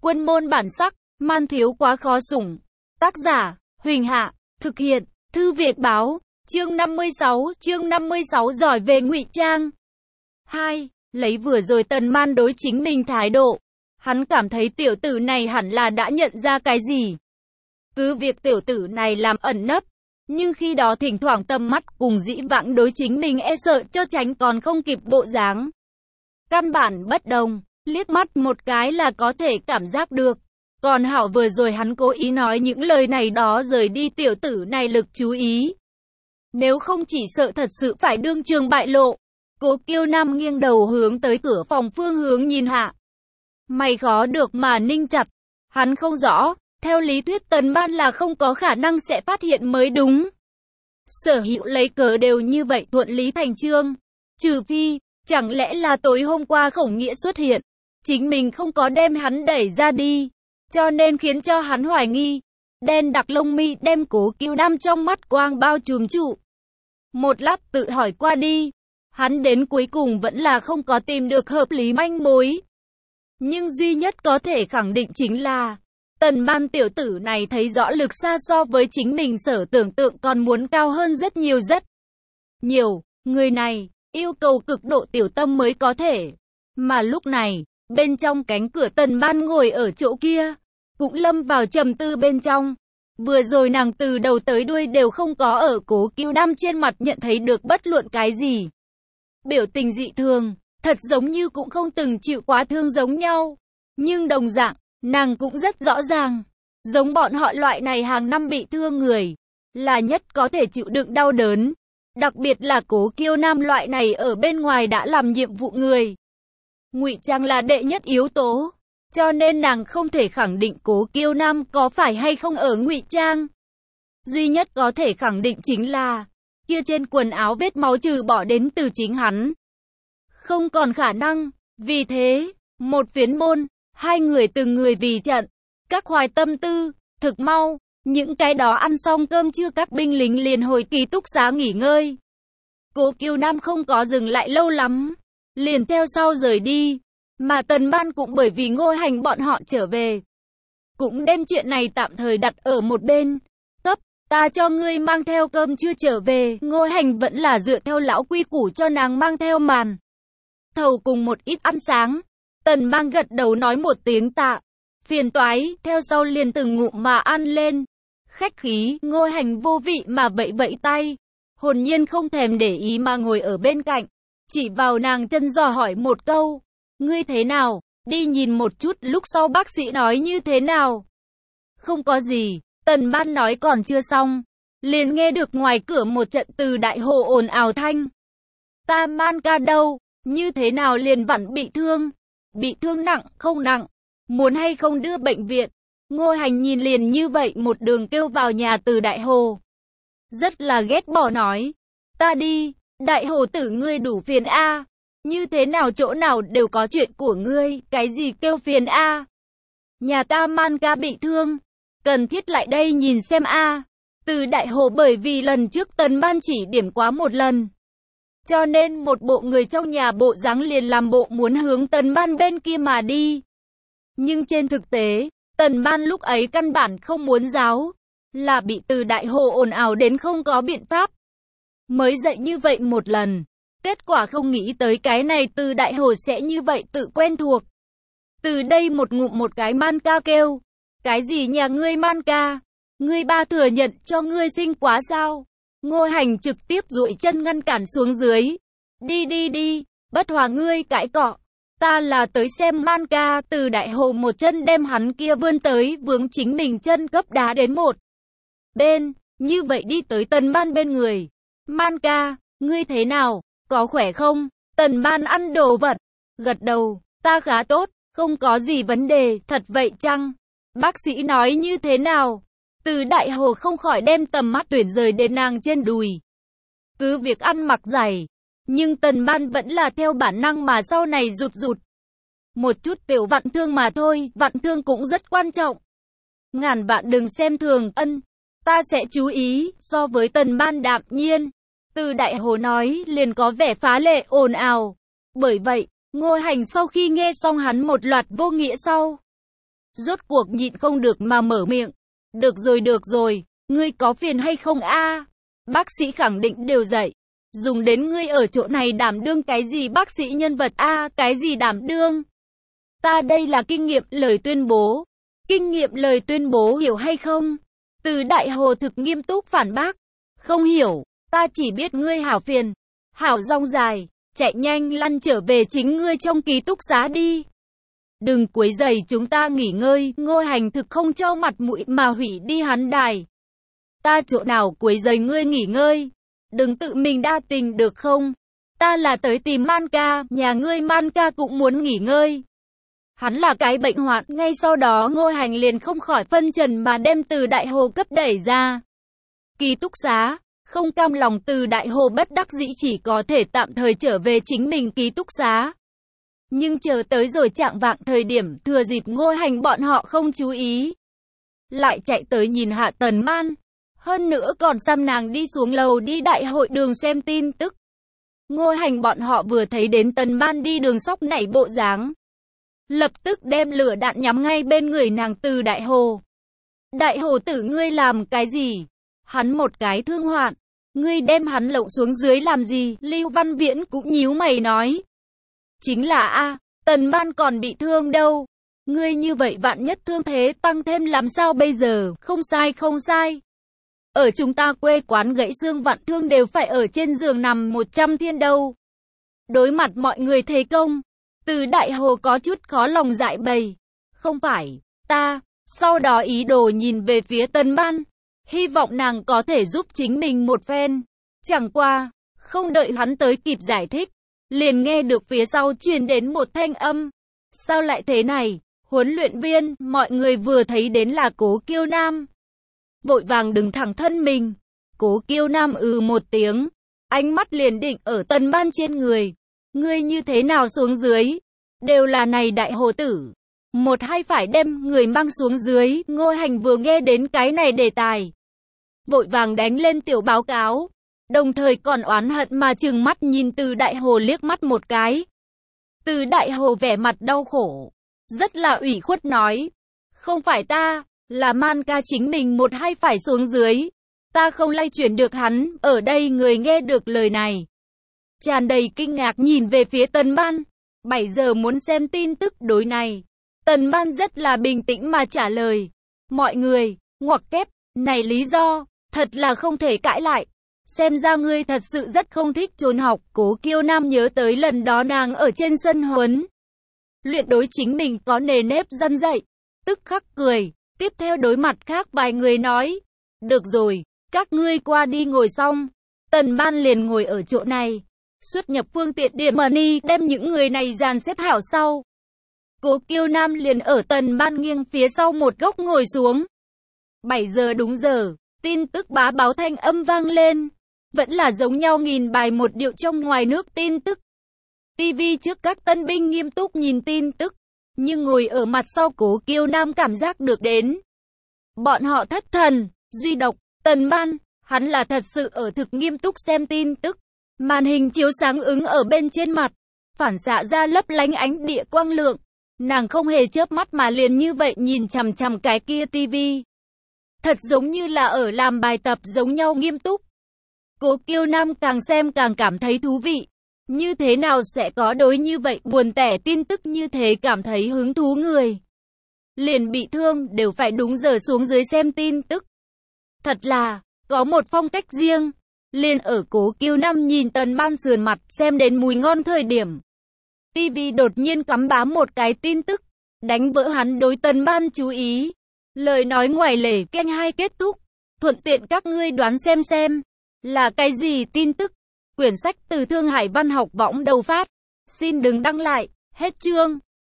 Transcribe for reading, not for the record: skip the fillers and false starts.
Quân môn bản sắc, man thiếu quá khó sủng. Tác giả, Huỳnh Hạ, thực hiện, Thư Việt Báo, chương 56 giỏi về ngụy trang. 2. Lấy vừa rồi Tần Man đối chính mình thái độ. Hắn cảm thấy tiểu tử này hẳn là đã nhận ra cái gì. Cứ việc tiểu tử này làm ẩn nấp, nhưng khi đó thỉnh thoảng tầm mắt cùng dĩ vãng đối chính mình e sợ cho tránh còn không kịp bộ dáng. Căn bản bất đồng, liếc mắt một cái là có thể cảm giác được. Còn hảo vừa rồi hắn cố ý nói những lời này đó rời đi tiểu tử này lực chú ý. Nếu không chỉ sợ thật sự phải đương trường bại lộ. Cố Kiêu Nam nghiêng đầu hướng tới cửa phòng phương hướng nhìn hạ. Mày khó được mà ninh chặt. Hắn không rõ, theo lý thuyết Tần Man là không có khả năng sẽ phát hiện mới đúng. Sở hữu lấy cớ đều như vậy thuận lý thành chương. Trừ phi, chẳng lẽ là tối hôm qua Khổng Nghĩa xuất hiện. Chính mình không có đem hắn đẩy ra đi. Cho nên khiến cho hắn hoài nghi. Đen đặc lông mi đem Cố Kiêu Nam trong mắt quang bao trùm trụ. Một lát tự hỏi qua đi. Hắn đến cuối cùng vẫn là không có tìm được hợp lý manh mối. Nhưng duy nhất có thể khẳng định chính là Tần Man tiểu tử này thấy rõ lực xa so với chính mình sở tưởng tượng còn muốn cao hơn rất nhiều rất nhiều. Người này yêu cầu cực độ tiểu tâm mới có thể. Mà lúc này, bên trong cánh cửa Tần Man ngồi ở chỗ kia, cũng lâm vào trầm tư bên trong. Vừa rồi nàng từ đầu tới đuôi đều không có ở Cố Kiêu Nam trên mặt nhận thấy được bất luận cái gì. Biểu tình dị thường, thật giống như cũng không từng chịu quá thương giống nhau. Nhưng đồng dạng, nàng cũng rất rõ ràng, giống bọn họ loại này hàng năm bị thương người, là nhất có thể chịu đựng đau đớn. Đặc biệt là Cố Kiêu Nam loại này ở bên ngoài đã làm nhiệm vụ người. Ngụy trang là đệ nhất yếu tố, cho nên nàng không thể khẳng định Cố Kiêu Nam có phải hay không ở ngụy trang. Duy nhất có thể khẳng định chính là kia trên quần áo vết máu trừ bỏ đến từ chính hắn. Không còn khả năng, vì thế, một phiến môn, hai người từng người vì trận, các hoài tâm tư, thực mau, những cái đó ăn xong cơm trưa các binh lính liền hồi ký túc xá nghỉ ngơi. Cố Kiêu Nam không có dừng lại lâu lắm, liền theo sau rời đi, mà Tần Man cũng bởi vì Ngô Hành bọn họ trở về. Cũng đem chuyện này tạm thời đặt ở một bên. Ta cho ngươi mang theo cơm chưa trở về, Ngô Hành vẫn là dựa theo lão quy củ cho nàng mang theo màn thầu cùng một ít ăn sáng. Tần Man gật đầu nói một tiếng tạ, phiền toái, theo sau liền từng ngụm mà ăn lên. Khách khí, Ngô Hành vô vị mà vẫy tay, hồn nhiên không thèm để ý mà ngồi ở bên cạnh, chỉ vào nàng chân dò hỏi một câu, ngươi thế nào, đi nhìn một chút lúc sau bác sĩ nói như thế nào. Không có gì. Tần Man nói còn chưa xong, liền nghe được ngoài cửa một trận từ đại hồ ồn ào thanh. Ta Man ca đâu, như thế nào liền vặn bị thương nặng, không nặng, muốn hay không đưa bệnh viện. Ngô Hành nhìn liền như vậy một đường kêu vào nhà từ đại hồ. Rất là ghét bỏ nói, ta đi, đại hồ tử ngươi đủ phiền a, như thế nào chỗ nào đều có chuyện của ngươi, cái gì kêu phiền a. Nhà ta Man ca bị thương. Cần thiết lại đây nhìn xem a. Từ đại hồ bởi vì lần trước Tần Man chỉ điểm quá một lần, cho nên một bộ người trong nhà bộ dáng liền làm bộ muốn hướng Tần Man bên kia mà đi. Nhưng trên thực tế, Tần Man lúc ấy căn bản không muốn giáo, là bị từ đại hồ ồn ào đến không có biện pháp. Mới dạy như vậy một lần, kết quả không nghĩ tới cái này từ đại hồ sẽ như vậy tự quen thuộc. Từ đây một ngụm một cái Man ca kêu. Cái gì nhà ngươi Man ca? Ngươi ba thừa nhận cho ngươi sinh quá sao? Ngô Hành trực tiếp duỗi chân ngăn cản xuống dưới. Đi, bất hòa ngươi cãi cọ. Ta là tới xem Man ca. Từ đại hồ một chân đem hắn kia vươn tới vướng chính mình chân cấp đá đến một bên. Như vậy đi tới Tần Man bên người. Man ca, ngươi thế nào? Có khỏe không? Tần Man ăn đồ vật. Gật đầu, ta khá tốt, không có gì vấn đề, thật vậy chăng? Bác sĩ nói như thế nào? Từ đại hồ không khỏi đem tầm mắt tuyển rời đến nàng trên đùi. Cứ việc ăn mặc dày, nhưng Tần Man vẫn là theo bản năng mà sau này rụt. Một chút tiểu vặn thương mà thôi, vặn thương cũng rất quan trọng. Ngàn vạn đừng xem thường, ta sẽ chú ý, so với Tần Man đạm nhiên. Từ đại hồ nói liền có vẻ phá lệ ồn ào. Bởi vậy, Ngô Hành sau khi nghe xong hắn một loạt vô nghĩa sau, Rốt cuộc nhịn không được mà mở miệng. Được rồi, ngươi có phiền hay không a? Bác sĩ khẳng định đều dậy. Dùng đến ngươi ở chỗ này đảm đương cái gì bác sĩ nhân vật a, cái gì đảm đương? Ta đây là kinh nghiệm lời tuyên bố. Kinh nghiệm lời tuyên bố hiểu hay không? Từ Đại Hồ thực nghiêm túc phản bác. Không hiểu, ta chỉ biết ngươi hảo phiền. Hảo rong dài, chạy nhanh lăn trở về chính ngươi trong ký túc xá đi. Đừng quấy rầy chúng ta nghỉ ngơi, Ngô Hành thực không cho mặt mũi mà hủy đi hắn đài. Ta chỗ nào quấy rầy ngươi nghỉ ngơi? Đừng tự mình đa tình được không? Ta là tới tìm Man ca, nhà ngươi Man ca cũng muốn nghỉ ngơi. Hắn là cái bệnh hoạn, ngay sau đó Ngô Hành liền không khỏi phân trần mà đem Từ Đại Hồ cấp đẩy ra. Ký túc xá, không cam lòng Từ Đại Hồ bất đắc dĩ chỉ có thể tạm thời trở về chính mình ký túc xá. Nhưng chờ tới rồi chạng vạng thời điểm thừa dịp Ngô Hành bọn họ không chú ý. Lại chạy tới nhìn Hạ Tần Man. Hơn nữa còn xăm nàng đi xuống lầu đi đại hội đường xem tin tức. Ngô Hành bọn họ vừa thấy đến Tần Man đi đường sóc nảy bộ dáng, lập tức đem lửa đạn nhắm ngay bên người nàng Từ Đại Hồ. Đại Hồ tử ngươi làm cái gì? Hắn một cái thương hoạn. Ngươi đem hắn lộng xuống dưới làm gì? Lưu Văn Viễn cũng nhíu mày nói. Chính là a, Tần Man còn bị thương đâu. Ngươi như vậy vạn nhất thương thế tăng thêm làm sao bây giờ? Không sai. Ở chúng ta quê quán gãy xương vặn thương đều phải ở trên giường nằm 100 thiên đâu. Đối mặt mọi người thế công, Từ Đại Hồ có chút khó lòng giải bày. Không phải, ta, sau đó ý đồ nhìn về phía Tần Man, hy vọng nàng có thể giúp chính mình một phen. Chẳng qua, không đợi hắn tới kịp giải thích, liền nghe được phía sau truyền đến một thanh âm. Sao lại thế này? Huấn luyện viên, mọi người vừa thấy đến là Cố Kiêu Nam. Vội vàng đứng thẳng thân mình. Cố Kiêu Nam một tiếng, ánh mắt liền định ở Tần Man trên người. Ngươi như thế nào xuống dưới? Đều là này Đại Hồ tử. Một hay phải đem người mang xuống dưới. Ngô Hành vừa nghe đến cái này đề tài, vội vàng đánh lên tiểu báo cáo. Đồng thời còn oán hận mà trừng mắt nhìn Từ Đại Hồ liếc mắt một cái. Từ Đại Hồ vẻ mặt đau khổ, rất là ủy khuất nói. Không phải ta, là Man ca chính mình một hay phải xuống dưới. Ta không lay chuyển được hắn. Ở đây người nghe được lời này, tràn đầy kinh ngạc nhìn về phía Tần Man. 7 giờ muốn xem tin tức đối này. Tần Man rất là bình tĩnh mà trả lời. Mọi người, ngoặc kép, này lý do, thật là không thể cãi lại. Xem ra ngươi thật sự rất không thích trốn học. Cố Kiêu Nam nhớ tới lần đó nàng ở trên sân huấn luyện đối chính mình có nề nếp răn dạy, tức khắc cười. Tiếp theo đối mặt khác vài người nói. Được rồi, các ngươi qua đi ngồi xong. Tần Man liền ngồi ở chỗ này. Xuất nhập phương tiện điểm money đem những người này dàn xếp hảo sau. Cố Kiêu Nam liền ở Tần Man nghiêng phía sau một góc ngồi xuống. 7 giờ đúng giờ, tin tức bá báo thanh âm vang lên. Vẫn là giống nhau nghìn bài một điệu trong ngoài nước tin tức. TV trước các tân binh nghiêm túc nhìn tin tức. Nhưng ngồi ở mặt sau Cố Kiêu Nam cảm giác được đến. Bọn họ thất thần, duy độc, Tần Man, hắn là thật sự ở thực nghiêm túc xem tin tức. Màn hình chiếu sáng ứng ở bên trên mặt, phản xạ ra lấp lánh ánh địa quang lượng. Nàng không hề chớp mắt mà liền như vậy nhìn chằm chằm cái kia tivi. Thật giống như là ở làm bài tập giống nhau nghiêm túc. Cố Kiêu Nam càng xem càng cảm thấy thú vị. Như thế nào sẽ có đối như vậy buồn tẻ tin tức như thế cảm thấy hứng thú người. Liền bị thương đều phải đúng giờ xuống dưới xem tin tức. Thật là, có một phong cách riêng. Liền ở Cố Kiêu Nam nhìn Tần Man sườn mặt xem đến mùi ngon thời điểm. TV đột nhiên cắm bám một cái tin tức, đánh vỡ hắn đối Tần Man chú ý. Lời nói ngoài lề keng 2 kết thúc. Thuận tiện các ngươi đoán xem, là cái gì tin tức. Quyển sách từ Thương Hải Văn học võng đầu phát. Xin đừng đăng lại, hết chương.